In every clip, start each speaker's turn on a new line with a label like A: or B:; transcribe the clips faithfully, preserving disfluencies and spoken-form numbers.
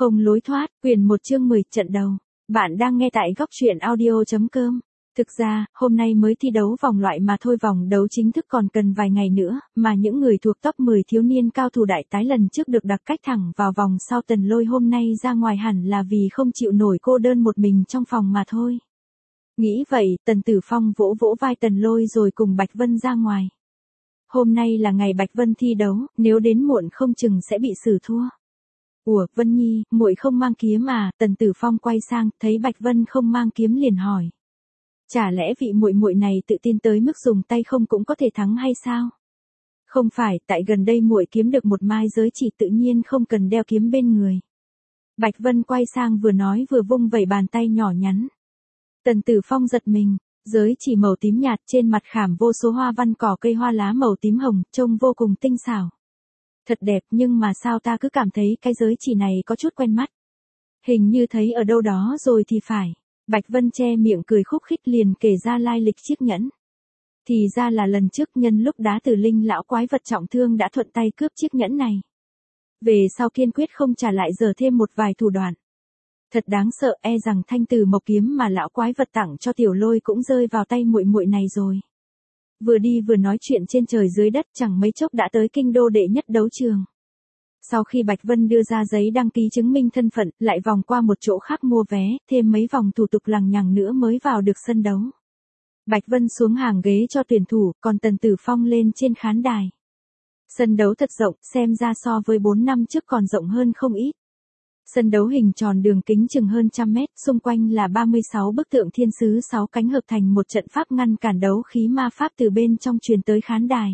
A: Không lối thoát, quyển một chương mười, trận đầu. Bạn đang nghe tại góc truyện audio chấm com. Thực ra, hôm nay mới thi đấu vòng loại mà thôi, vòng đấu chính thức còn cần vài ngày nữa, mà những người thuộc top mười thiếu niên cao thủ đại tái lần trước được đặt cách thẳng vào vòng sau. Tần Lôi hôm nay ra ngoài hẳn là vì không chịu nổi cô đơn một mình trong phòng mà thôi. Nghĩ vậy, Tần Tử Phong vỗ vỗ vai Tần Lôi rồi cùng Bạch Vân ra ngoài. Hôm nay là ngày Bạch Vân thi đấu, nếu đến muộn không chừng sẽ bị xử thua. Ủa, Vân Nhi, muội không mang kiếm à? Tần Tử Phong quay sang, thấy Bạch Vân không mang kiếm liền hỏi. Chả lẽ vị muội muội này tự tin tới mức dùng tay không cũng có thể thắng hay sao? Không phải, tại gần đây muội kiếm được một mai giới chỉ tự nhiên không cần đeo kiếm bên người. Bạch Vân quay sang vừa nói vừa vung vẩy bàn tay nhỏ nhắn. Tần Tử Phong giật mình, giới chỉ màu tím nhạt trên mặt khảm vô số hoa văn cỏ cây hoa lá màu tím hồng, trông vô cùng tinh xảo. Thật đẹp, nhưng mà sao ta cứ cảm thấy cái giới chỉ này có chút quen mắt. Hình như thấy ở đâu đó rồi thì phải. Bạch Vân che miệng cười khúc khích liền kể ra lai lịch chiếc nhẫn. Thì ra là lần trước nhân lúc đá tử linh lão quái vật trọng thương đã thuận tay cướp chiếc nhẫn này. Về sau kiên quyết không trả lại, giờ thêm một vài thủ đoạn. Thật đáng sợ, e rằng thanh từ mộc kiếm mà lão quái vật tặng cho Tiểu Lôi cũng rơi vào tay muội muội này rồi. Vừa đi vừa nói chuyện trên trời dưới đất, chẳng mấy chốc đã tới kinh đô đệ nhất đấu trường. Sau khi Bạch Vân đưa ra giấy đăng ký chứng minh thân phận, lại vòng qua một chỗ khác mua vé, thêm mấy vòng thủ tục lằng nhằng nữa mới vào được sân đấu. Bạch Vân xuống hàng ghế cho tuyển thủ, còn Tần Tử Phong lên trên khán đài. Sân đấu thật rộng, xem ra so với bốn năm trước còn rộng hơn không ít. Sân đấu hình tròn đường kính chừng hơn trăm mét, xung quanh là ba mươi sáu bức tượng thiên sứ sáu cánh hợp thành một trận pháp ngăn cản đấu khí ma pháp từ bên trong truyền tới khán đài.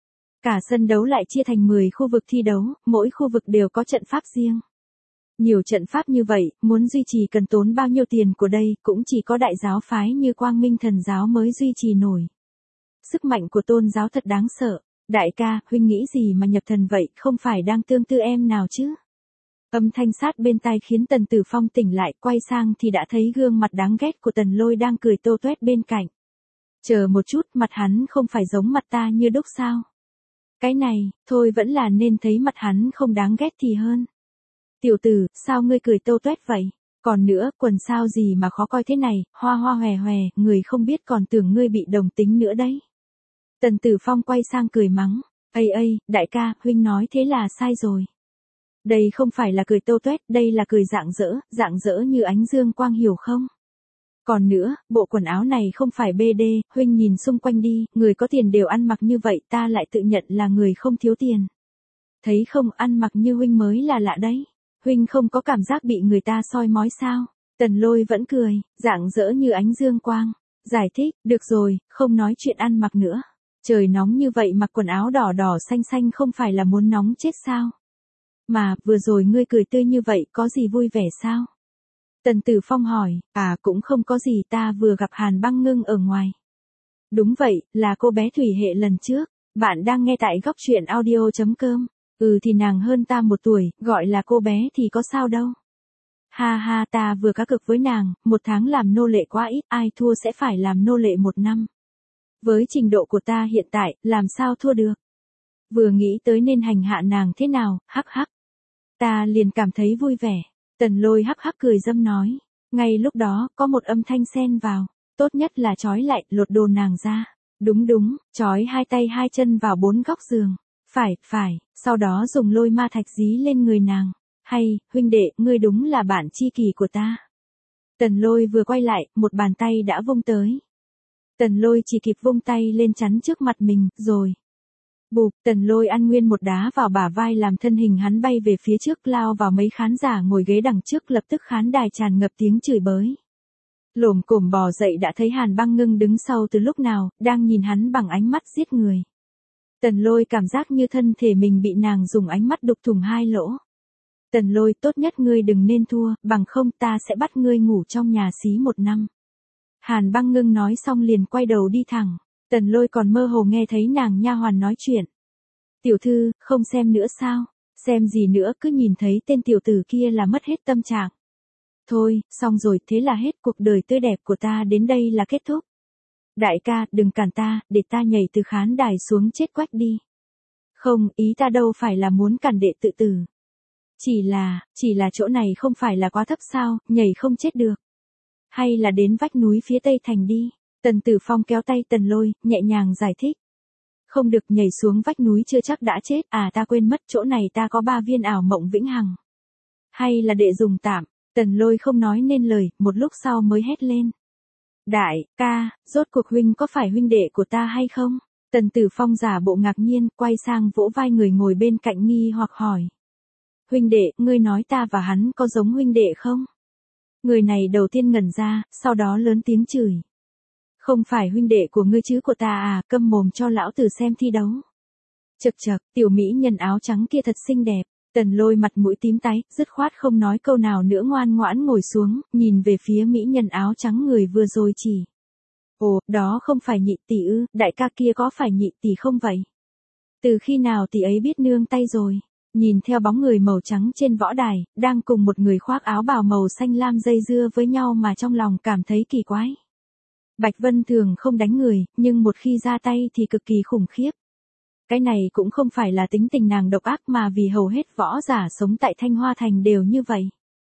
A: Cả sân đấu lại chia thành mười khu vực thi đấu, mỗi khu vực đều có trận pháp riêng. Nhiều trận pháp như vậy, muốn duy trì cần tốn bao nhiêu tiền của đây, cũng chỉ có đại giáo phái như Quang Minh Thần giáo mới duy trì nổi. Sức mạnh của tôn giáo thật đáng sợ. Đại ca, huynh nghĩ gì mà nhập thần vậy, không phải đang tương tư em nào chứ? Âm thanh sát bên tai khiến Tần Tử Phong tỉnh lại, quay sang thì đã thấy gương mặt đáng ghét của Tần Lôi đang cười tô toét bên cạnh. Chờ một chút, mặt hắn không phải giống mặt ta như đúc sao? Cái này, thôi vẫn là nên thấy mặt hắn không đáng ghét thì hơn. Tiểu tử, sao ngươi cười tô toét vậy? Còn nữa, quần sao gì mà khó coi thế này, hoa hoa hòe hòe, người không biết còn tưởng ngươi bị đồng tính nữa đấy. Tần Tử Phong quay sang cười mắng. Ây ây, đại ca, huynh nói thế là sai rồi. Đây không phải là cười tô toét, đây là cười rạng rỡ, rạng rỡ như ánh dương quang, hiểu không? Còn nữa, bộ quần áo này không phải bê đê, huynh nhìn xung quanh đi, người có tiền đều ăn mặc như vậy, ta lại tự nhận là người không thiếu tiền. Thấy không, ăn mặc như huynh mới là lạ đấy. Huynh không có cảm giác bị người ta soi mói sao? Tần Lôi vẫn cười, rạng rỡ như ánh dương quang. Giải thích, được rồi, không nói chuyện ăn mặc nữa. Trời nóng như vậy mặc quần áo đỏ đỏ xanh xanh không phải là muốn nóng chết sao? Mà, vừa rồi ngươi cười tươi như vậy, có gì vui vẻ sao? Tần Tử Phong hỏi, à cũng không có gì, ta vừa gặp Hàn Băng Ngưng ở ngoài. Đúng vậy, là cô bé Thủy Hệ lần trước. Bạn đang nghe tại góc truyện audio chấm com. Ừ thì nàng hơn ta một tuổi, gọi là cô bé thì có sao đâu. Ha ha, ta vừa cá cược với nàng, một tháng làm nô lệ quá ít, ai thua sẽ phải làm nô lệ một năm. Với trình độ của ta hiện tại, làm sao thua được? Vừa nghĩ tới nên hành hạ nàng thế nào, hắc hắc. Ta liền cảm thấy vui vẻ. Tần Lôi hắc hắc cười dâm nói. Ngay lúc đó, có một âm thanh xen vào. Tốt nhất là trói lại, lột đồ nàng ra. Đúng đúng, trói hai tay hai chân vào bốn góc giường. Phải, phải, sau đó dùng lôi ma thạch dí lên người nàng. Hay, huynh đệ, ngươi đúng là bạn tri kỷ của ta. Tần Lôi vừa quay lại, một bàn tay đã vung tới. Tần Lôi chỉ kịp vung tay lên chắn trước mặt mình, rồi. Bụp, Tần Lôi ăn nguyên một đá vào bả vai làm thân hình hắn bay về phía trước, lao vào mấy khán giả ngồi ghế đằng trước, lập tức khán đài tràn ngập tiếng chửi bới. Lồm cồm bò dậy đã thấy Hàn Băng Ngưng đứng sau từ lúc nào, đang nhìn hắn bằng ánh mắt giết người. Tần Lôi cảm giác như thân thể mình bị nàng dùng ánh mắt đục thủng hai lỗ. Tần Lôi, tốt nhất ngươi đừng nên thua, bằng không ta sẽ bắt ngươi ngủ trong nhà xí một năm. Hàn Băng Ngưng nói xong liền quay đầu đi thẳng. Tần Lôi còn mơ hồ nghe thấy nàng nha hoàn nói chuyện. Tiểu thư, không xem nữa sao? Xem gì nữa, cứ nhìn thấy tên tiểu tử kia là mất hết tâm trạng. Thôi, xong rồi, thế là hết, cuộc đời tươi đẹp của ta đến đây là kết thúc. Đại ca, đừng cản ta, để ta nhảy từ khán đài xuống chết quách đi. Không, ý ta đâu phải là muốn cản đệ tự tử. Chỉ là, chỉ là chỗ này không phải là quá thấp sao, nhảy không chết được. Hay là đến vách núi phía tây thành đi. Tần Tử Phong kéo tay Tần Lôi, nhẹ nhàng giải thích. Không được, nhảy xuống vách núi chưa chắc đã chết, à ta quên mất chỗ này ta có ba viên ảo mộng vĩnh hằng. Hay là để dùng tạm. Tần Lôi không nói nên lời, một lúc sau mới hét lên. Đại ca, rốt cuộc huynh có phải huynh đệ của ta hay không? Tần Tử Phong giả bộ ngạc nhiên, quay sang vỗ vai người ngồi bên cạnh nghi hoặc hỏi. Huynh đệ, ngươi nói ta và hắn có giống huynh đệ không? Người này đầu tiên ngẩn ra, sau đó lớn tiếng chửi. Không phải huynh đệ của ngươi chứ của ta à, câm mồm cho lão tử xem thi đấu. Chậc chậc, tiểu mỹ nhân áo trắng kia thật xinh đẹp. Tần Lôi mặt mũi tím tái, dứt khoát không nói câu nào nữa, ngoan ngoãn ngồi xuống, nhìn về phía mỹ nhân áo trắng người vừa rồi chỉ. Ồ, đó không phải nhị tỷ ư, đại ca kia có phải nhị tỷ không vậy? Từ khi nào tỷ ấy biết nương tay rồi? Nhìn theo bóng người màu trắng trên võ đài, đang cùng một người khoác áo bào màu xanh lam dây dưa với nhau mà trong lòng cảm thấy kỳ quái. Bạch Vân thường không đánh người, nhưng một khi ra tay thì cực kỳ khủng khiếp. Cái này cũng không phải là tính tình nàng độc ác mà vì hầu hết võ giả sống tại Thanh Hoa Thành đều như vậy.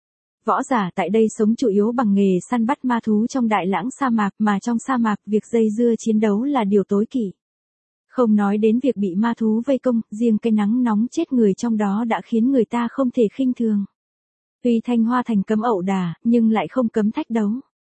A: Võ giả tại đây sống chủ yếu bằng nghề săn bắt ma thú trong đại lãng sa mạc, mà trong sa mạc việc dây dưa chiến đấu là điều tối kỵ. Không nói đến việc bị ma thú vây công, riêng cái nắng nóng chết người trong đó đã khiến người ta không thể khinh thường. Tuy Thanh Hoa Thành cấm ẩu đả, nhưng lại không cấm thách đấu.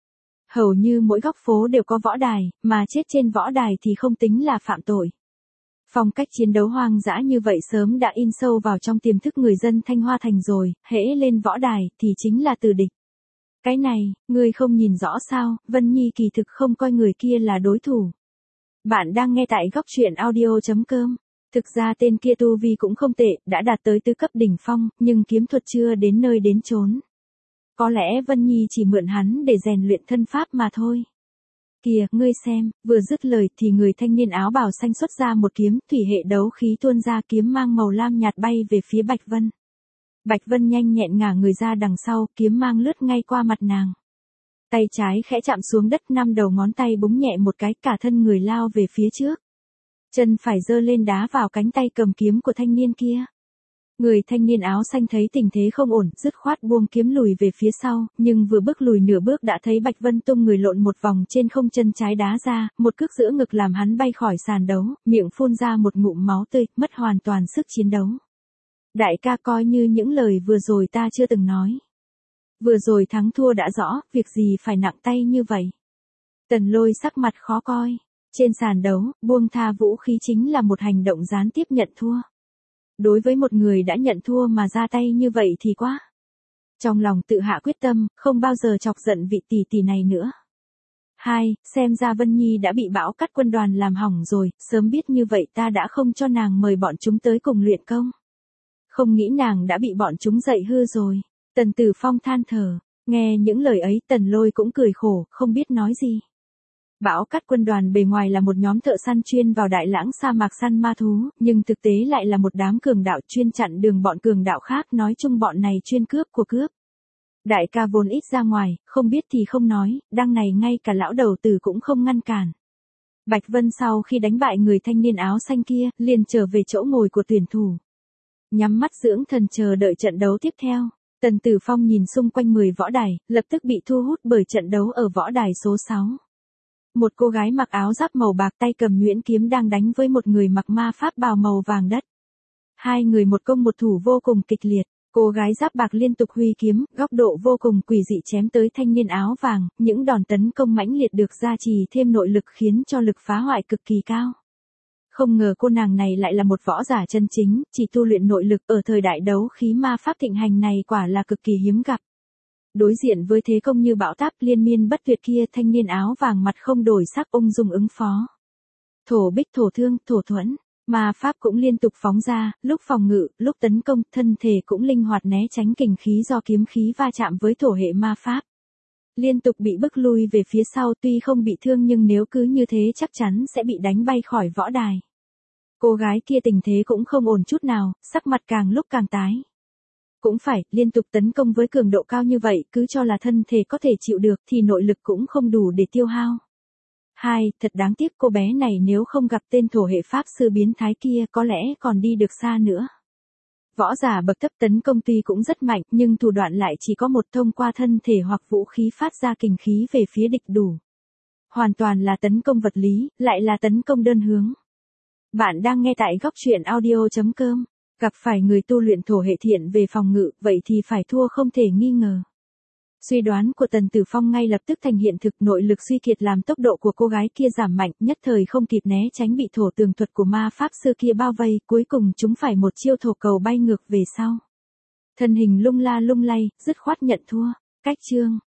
A: Hầu như mỗi góc phố đều có võ đài, mà chết trên võ đài thì không tính là phạm tội. Phong cách chiến đấu hoang dã như vậy sớm đã in sâu vào trong tiềm thức người dân Thanh Hoa Thành rồi, hễ lên võ đài thì chính là tử địch. Cái này, ngươi không nhìn rõ sao, Vân Nhi kỳ thực không coi người kia là đối thủ. Bạn đang nghe tại góc truyện audio chấm com. Thực ra tên kia tu vi cũng không tệ, đã đạt tới tứ cấp đỉnh phong, nhưng kiếm thuật chưa đến nơi đến chốn. Có lẽ Vân Nhi chỉ mượn hắn để rèn luyện thân pháp mà thôi. Kìa, ngươi xem, vừa dứt lời thì người thanh niên áo bào xanh xuất ra một kiếm, thủy hệ đấu khí tuôn ra, kiếm mang màu lam nhạt bay về phía Bạch Vân. Bạch Vân nhanh nhẹn ngả người ra đằng sau, kiếm mang lướt ngay qua mặt nàng. Tay trái khẽ chạm xuống đất, năm đầu ngón tay búng nhẹ một cái, cả thân người lao về phía trước. Chân phải giơ lên đá vào cánh tay cầm kiếm của thanh niên kia. Người thanh niên áo xanh thấy tình thế không ổn, dứt khoát buông kiếm lùi về phía sau, nhưng vừa bước lùi nửa bước đã thấy Bạch Vân tung người lộn một vòng trên không, chân trái đá ra, một cước giữa ngực làm hắn bay khỏi sàn đấu, miệng phun ra một ngụm máu tươi, mất hoàn toàn sức chiến đấu. Đại ca, coi như những lời vừa rồi ta chưa từng nói. Vừa rồi thắng thua đã rõ, việc gì phải nặng tay như vậy. Tần Lôi sắc mặt khó coi. Trên sàn đấu, buông tha vũ khí chính là một hành động gián tiếp nhận thua. Đối với một người đã nhận thua mà ra tay như vậy thì quá. Trong lòng tự hạ quyết tâm, không bao giờ chọc giận vị tỷ tỷ này nữa. Hai, xem ra Vân Nhi đã bị bão cắt quân đoàn làm hỏng rồi, sớm biết như vậy ta đã không cho nàng mời bọn chúng tới cùng luyện công. Không nghĩ nàng đã bị bọn chúng dạy hư rồi. Tần Tử Phong than thở, nghe những lời ấy Tần Lôi cũng cười khổ, không biết nói gì. Bão cắt quân đoàn bề ngoài là một nhóm thợ săn chuyên vào đại lãng sa mạc săn ma thú, nhưng thực tế lại là một đám cường đạo chuyên chặn đường bọn cường đạo khác, nói chung bọn này chuyên cướp của cướp. Đại ca vốn ít ra ngoài, không biết thì không nói, đằng này ngay cả lão đầu tử cũng không ngăn cản. Bạch Vân sau khi đánh bại người thanh niên áo xanh kia, liền trở về chỗ ngồi của tuyển thủ. Nhắm mắt dưỡng thần chờ đợi trận đấu tiếp theo. Tần Tử Phong nhìn xung quanh mười võ đài, lập tức bị thu hút bởi trận đấu ở võ đài số sáu. Một cô gái mặc áo giáp màu bạc tay cầm nhuyễn kiếm đang đánh với một người mặc ma pháp bào màu vàng đất. Hai người một công một thủ vô cùng kịch liệt, cô gái giáp bạc liên tục huy kiếm, góc độ vô cùng quỷ dị chém tới thanh niên áo vàng, những đòn tấn công mãnh liệt được gia trì thêm nội lực khiến cho lực phá hoại cực kỳ cao. Không ngờ cô nàng này lại là một võ giả chân chính, chỉ tu luyện nội lực ở thời đại đấu khí ma pháp thịnh hành này quả là cực kỳ hiếm gặp. Đối diện với thế công như bão táp liên miên bất tuyệt kia, thanh niên áo vàng mặt không đổi sắc ung dung ứng phó. Thổ bích thổ thương, thổ thuẫn, ma pháp cũng liên tục phóng ra, lúc phòng ngự, lúc tấn công, thân thể cũng linh hoạt né tránh kình khí do kiếm khí va chạm với thổ hệ ma pháp. Liên tục bị bức lui về phía sau, tuy không bị thương nhưng nếu cứ như thế chắc chắn sẽ bị đánh bay khỏi võ đài. Cô gái kia tình thế cũng không ổn chút nào, sắc mặt càng lúc càng tái. Cũng phải, liên tục tấn công với cường độ cao như vậy, cứ cho là thân thể có thể chịu được thì nội lực cũng không đủ để tiêu hao. Hai, thật đáng tiếc cô bé này nếu không gặp tên thổ hệ pháp sư biến thái kia có lẽ còn đi được xa nữa. Võ giả bậc thấp tấn công tuy cũng rất mạnh, nhưng thủ đoạn lại chỉ có một, thông qua thân thể hoặc vũ khí phát ra kình khí về phía địch đủ. Hoàn toàn là tấn công vật lý, lại là tấn công đơn hướng. Bạn đang nghe tại góc truyện audio chấm com. Gặp phải người tu luyện thổ hệ thiện về phòng ngự, vậy thì phải thua không thể nghi ngờ. Suy đoán của Tần Tử Phong ngay lập tức thành hiện thực, nội lực suy kiệt làm tốc độ của cô gái kia giảm mạnh, nhất thời không kịp né tránh bị thổ tường thuật của ma pháp sư kia bao vây, cuối cùng chúng phải một chiêu thổ cầu bay ngược về sau. Thân hình lung la lung lay, dứt khoát nhận thua. Cách chương